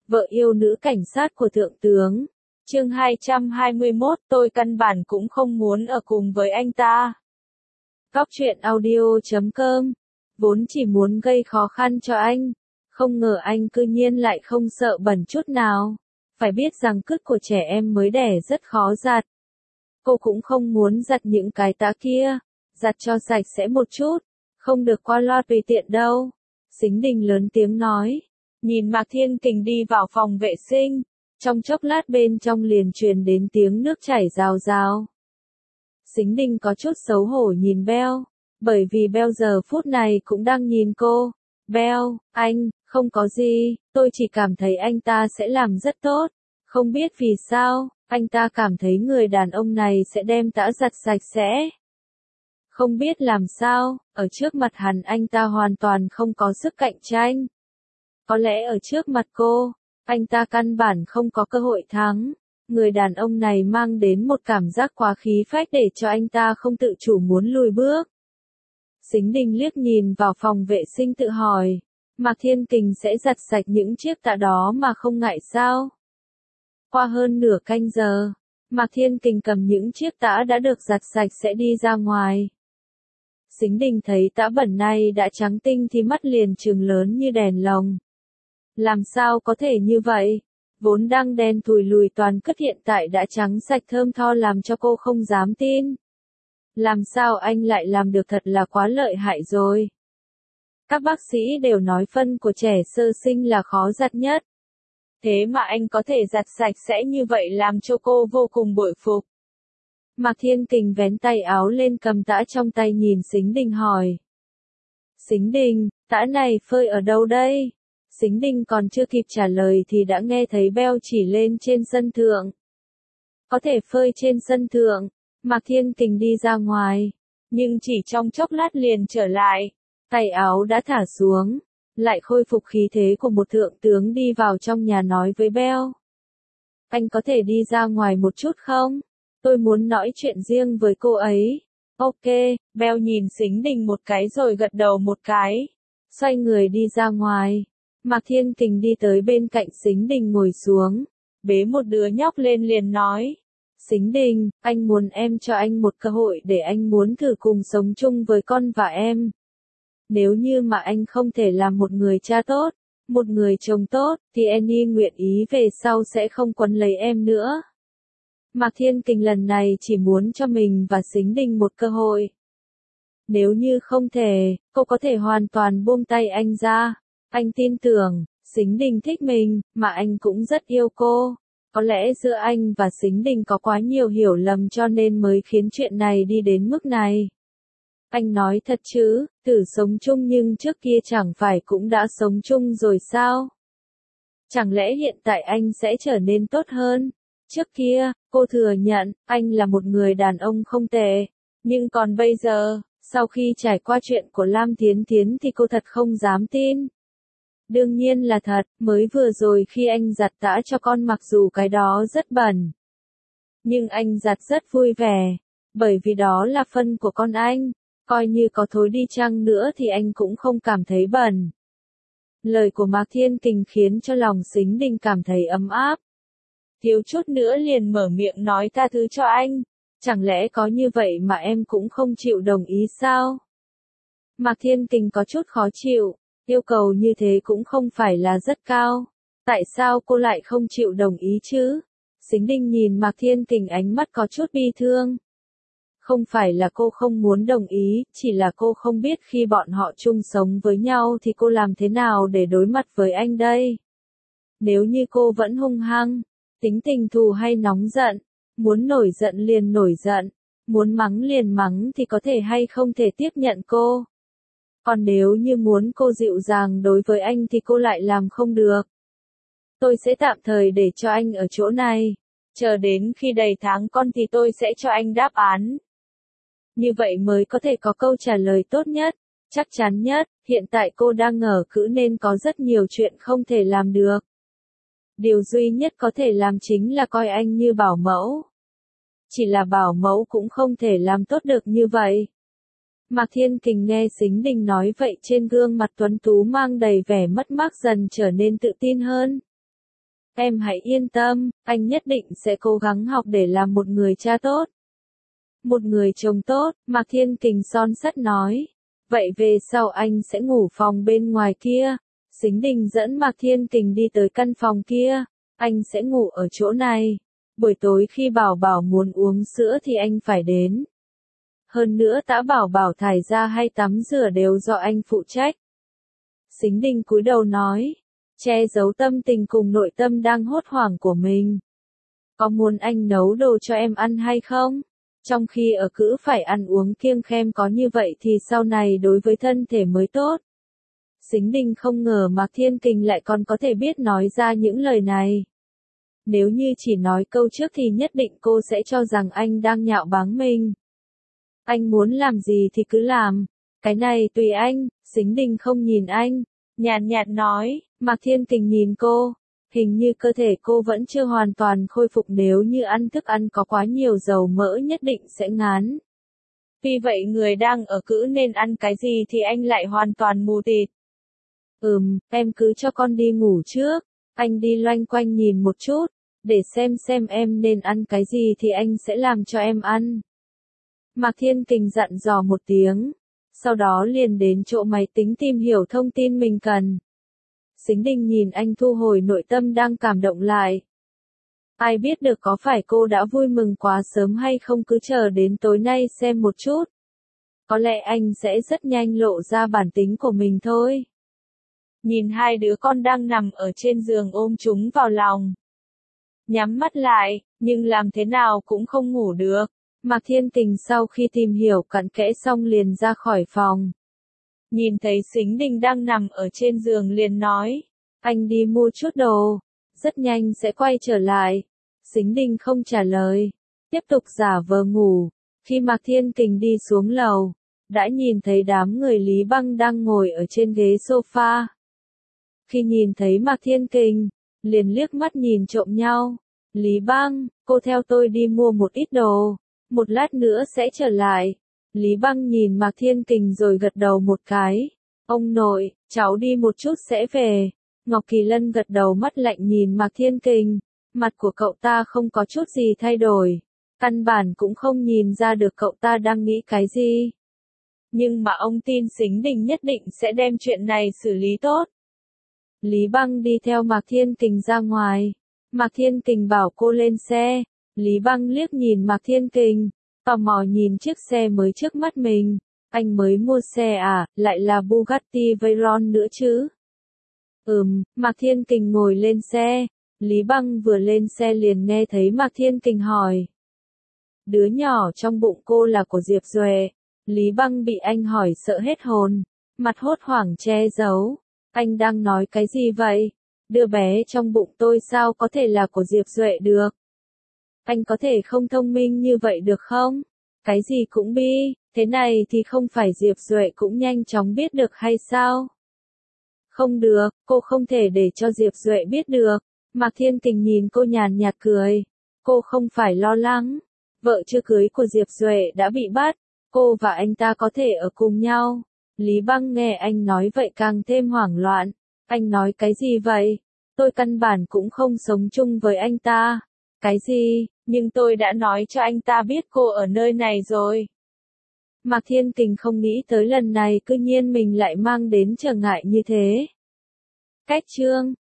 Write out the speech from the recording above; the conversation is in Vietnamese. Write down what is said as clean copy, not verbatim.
vợ yêu nữ cảnh sát của thượng tướng. Chương 221, tôi căn bản cũng không muốn ở cùng với anh ta. Góc truyện audio.com. Vốn chỉ muốn gây khó khăn cho anh, không ngờ anh cư nhiên lại không sợ bẩn chút nào. Phải biết rằng cứt của trẻ em mới đẻ rất khó giặt. Cô cũng không muốn giặt những cái tã kia, giặt cho sạch sẽ một chút, không được qua loa tùy tiện đâu. Sính Đình lớn tiếng nói, nhìn Mạc Thiên Kình đi vào phòng vệ sinh, trong chốc lát bên trong liền truyền đến tiếng nước chảy rào rào. Sính Đình có chút xấu hổ nhìn Bell, bởi vì Bell giờ phút này cũng đang nhìn cô. Bell, anh, không có gì, tôi chỉ cảm thấy anh ta sẽ làm rất tốt. Không biết vì sao, anh ta cảm thấy người đàn ông này sẽ đem tã giặt sạch sẽ. Không biết làm sao, ở trước mặt hắn anh ta hoàn toàn không có sức cạnh tranh. Có lẽ ở trước mặt cô, anh ta căn bản không có cơ hội thắng. Người đàn ông này mang đến một cảm giác quá khí phách để cho anh ta không tự chủ muốn lùi bước. Sính Đình liếc nhìn vào phòng vệ sinh tự hỏi, Mạc Thiên Kình sẽ giặt sạch những chiếc tã đó mà không ngại sao? Qua hơn nửa canh giờ, Mạc Thiên Kình cầm những chiếc tã đã được giặt sạch sẽ đi ra ngoài. Sính Đình thấy tã bẩn này đã trắng tinh thì mắt liền trừng lớn như đèn lồng. Làm sao có thể như vậy? Vốn đang đen thùi lùi toàn cứt hiện tại đã trắng sạch thơm tho làm cho cô không dám tin. Làm sao anh lại làm được, thật là quá lợi hại rồi. Các bác sĩ đều nói phân của trẻ sơ sinh là khó giặt nhất. Thế mà anh có thể giặt sạch sẽ như vậy làm cho cô vô cùng bội phục. Mạc Thiên Kình vén tay áo lên cầm tã trong tay nhìn Sính Đình hỏi. Sính Đình, tã này phơi ở đâu đây? Sính Đình còn chưa kịp trả lời thì đã nghe thấy Bell chỉ lên trên sân thượng. Có thể phơi trên sân thượng, Mạc Thiên Kình đi ra ngoài, nhưng chỉ trong chốc lát liền trở lại, tay áo đã thả xuống, lại khôi phục khí thế của một thượng tướng đi vào trong nhà nói với Bell. Anh có thể đi ra ngoài một chút không? Tôi muốn nói chuyện riêng với cô ấy. Ok, Bell nhìn Sính Đình một cái rồi gật đầu một cái, xoay người đi ra ngoài. Mạc Thiên Kình đi tới bên cạnh Sính Đình ngồi xuống, bế một đứa nhóc lên liền nói. Sính Đình, anh muốn em cho anh một cơ hội để anh muốn thử cùng sống chung với con và em. Nếu như mà anh không thể làm một người cha tốt, một người chồng tốt, thì Annie nguyện ý về sau sẽ không quấn lấy em nữa. Mạc Thiên Kình lần này chỉ muốn cho mình và Sính Đình một cơ hội. Nếu như không thể, cô có thể hoàn toàn buông tay anh ra. Anh tin tưởng, Sính Đình thích mình, mà anh cũng rất yêu cô. Có lẽ giữa anh và Sính Đình có quá nhiều hiểu lầm cho nên mới khiến chuyện này đi đến mức này. Anh nói thật chứ, thử sống chung nhưng trước kia chẳng phải cũng đã sống chung rồi sao? Chẳng lẽ hiện tại anh sẽ trở nên tốt hơn? Trước kia, cô thừa nhận, anh là một người đàn ông không tệ. Nhưng còn bây giờ, sau khi trải qua chuyện của Lam Thiến Thiến thì cô thật không dám tin. Đương nhiên là thật, mới vừa rồi khi anh giặt tã cho con mặc dù cái đó rất bẩn. Nhưng anh giặt rất vui vẻ, bởi vì đó là phân của con anh, coi như có thối đi chăng nữa thì anh cũng không cảm thấy bẩn. Lời của Mạc Thiên Kình khiến cho lòng Sính Đình cảm thấy ấm áp. Thiếu chút nữa liền mở miệng nói tha thứ cho anh, chẳng lẽ có như vậy mà em cũng không chịu đồng ý sao? Mạc Thiên Kình có chút khó chịu. Yêu cầu như thế cũng không phải là rất cao. Tại sao cô lại không chịu đồng ý chứ? Sính Đình nhìn Mạc Thiên Kình ánh mắt có chút bi thương. Không phải là cô không muốn đồng ý, chỉ là cô không biết khi bọn họ chung sống với nhau thì cô làm thế nào để đối mặt với anh đây. Nếu như cô vẫn hung hăng, tính tình thù hay nóng giận, muốn nổi giận liền nổi giận, muốn mắng liền mắng thì có thể hay không thể tiếp nhận cô. Còn nếu như muốn cô dịu dàng đối với anh thì cô lại làm không được. Tôi sẽ tạm thời để cho anh ở chỗ này. Chờ đến khi đầy tháng con thì tôi sẽ cho anh đáp án. Như vậy mới có thể có câu trả lời tốt nhất, chắc chắn nhất. Hiện tại cô đang ngờ cữ nên có rất nhiều chuyện không thể làm được. Điều duy nhất có thể làm chính là coi anh như bảo mẫu. Chỉ là bảo mẫu cũng không thể làm tốt được như vậy. Mạc Thiên Kình nghe Sính Đình nói vậy trên gương mặt tuấn tú mang đầy vẻ mất mát dần trở nên tự tin hơn. Em hãy yên tâm, anh nhất định sẽ cố gắng học để làm một người cha tốt. Một người chồng tốt, Mạc Thiên Kình son sắt nói. Vậy về sau anh sẽ ngủ phòng bên ngoài kia. Sính Đình dẫn Mạc Thiên Kình đi tới căn phòng kia. Anh sẽ ngủ ở chỗ này. Buổi tối khi Bảo Bảo muốn uống sữa thì anh phải đến. Hơn nữa Tã Bảo Bảo thải ra hay tắm rửa đều do anh phụ trách. Sính Đình cúi đầu nói, che giấu tâm tình cùng nội tâm đang hốt hoảng của mình. Có muốn anh nấu đồ cho em ăn hay không? Trong khi ở cữ phải ăn uống kiêng khem có như vậy thì sau này đối với thân thể mới tốt. Sính Đình không ngờ Mạc Thiên Kình lại còn có thể biết nói ra những lời này. Nếu như chỉ nói câu trước thì nhất định cô sẽ cho rằng anh đang nhạo báng mình. Anh muốn làm gì thì cứ làm. Cái này tùy anh. Sính Đình không nhìn anh. Nhàn nhạt nói. Mạc Thiên Kình nhìn cô. Hình như cơ thể cô vẫn chưa hoàn toàn khôi phục, nếu như ăn thức ăn có quá nhiều dầu mỡ nhất định sẽ ngán. Vì vậy người đang ở cữ nên ăn cái gì thì anh lại hoàn toàn mù tịt. Em cứ cho con đi ngủ trước. Anh đi loanh quanh nhìn một chút. Để xem em nên ăn cái gì thì anh sẽ làm cho em ăn. Mạc Thiên Kình dặn dò một tiếng. Sau đó liền đến chỗ máy tính tìm hiểu thông tin mình cần. Sính Đình nhìn anh thu hồi nội tâm đang cảm động lại. Ai biết được có phải cô đã vui mừng quá sớm hay không, cứ chờ đến tối nay xem một chút. Có lẽ anh sẽ rất nhanh lộ ra bản tính của mình thôi. Nhìn hai đứa con đang nằm ở trên giường ôm chúng vào lòng. Nhắm mắt lại, nhưng làm thế nào cũng không ngủ được. Mạc Thiên Kình sau khi tìm hiểu cặn kẽ xong liền ra khỏi phòng. Nhìn thấy Sính Đình đang nằm ở trên giường liền nói, anh đi mua chút đồ, rất nhanh sẽ quay trở lại. Sính Đình không trả lời, tiếp tục giả vờ ngủ. Khi Mạc Thiên Kình đi xuống lầu, đã nhìn thấy đám người Lý Băng đang ngồi ở trên ghế sofa. Khi nhìn thấy Mạc Thiên Kình, liền liếc mắt nhìn trộm nhau. Lý Băng, cô theo tôi đi mua một ít đồ, một lát nữa sẽ trở lại. Lý Băng nhìn Mạc Thiên Kình rồi gật đầu một cái. Ông nội, cháu đi một chút sẽ về. Ngọc Kỳ Lân gật đầu, mắt lạnh nhìn Mạc Thiên Kình. Mặt của cậu ta không có chút gì thay đổi. Căn bản cũng không nhìn ra được cậu ta đang nghĩ cái gì. Nhưng mà ông tin Sính Đình nhất định sẽ đem chuyện này xử lý tốt. Lý Băng đi theo Mạc Thiên Kình ra ngoài. Mạc Thiên Kình bảo cô lên xe. Lý Băng liếc nhìn Mạc Thiên Kình, tò mò nhìn chiếc xe mới trước mắt mình. Anh mới mua xe à, lại là Bugatti Veyron nữa chứ? Mạc Thiên Kình ngồi lên xe. Lý Băng vừa lên xe liền nghe thấy Mạc Thiên Kình hỏi. Đứa nhỏ trong bụng cô là của Diệp Duệ. Lý Băng bị anh hỏi sợ hết hồn, mặt hốt hoảng che giấu. Anh đang nói cái gì vậy? Đứa bé trong bụng tôi sao có thể là của Diệp Duệ được? Anh có thể không thông minh như vậy được không? Cái gì cũng bi, thế này thì không phải Diệp Duệ cũng nhanh chóng biết được hay sao? Không được, cô không thể để cho Diệp Duệ biết được. Mạc Thiên Kình nhìn cô nhàn nhạt cười. Cô không phải lo lắng. Vợ chưa cưới của Diệp Duệ đã bị bắt. Cô và anh ta có thể ở cùng nhau. Lý Băng nghe anh nói vậy càng thêm hoảng loạn. Anh nói cái gì vậy? Tôi căn bản cũng không sống chung với anh ta. Cái gì? Nhưng tôi đã nói cho anh ta biết cô ở nơi này rồi. Mạc Thiên Kình không nghĩ tới lần này cư nhiên mình lại mang đến trở ngại như thế. Cách chương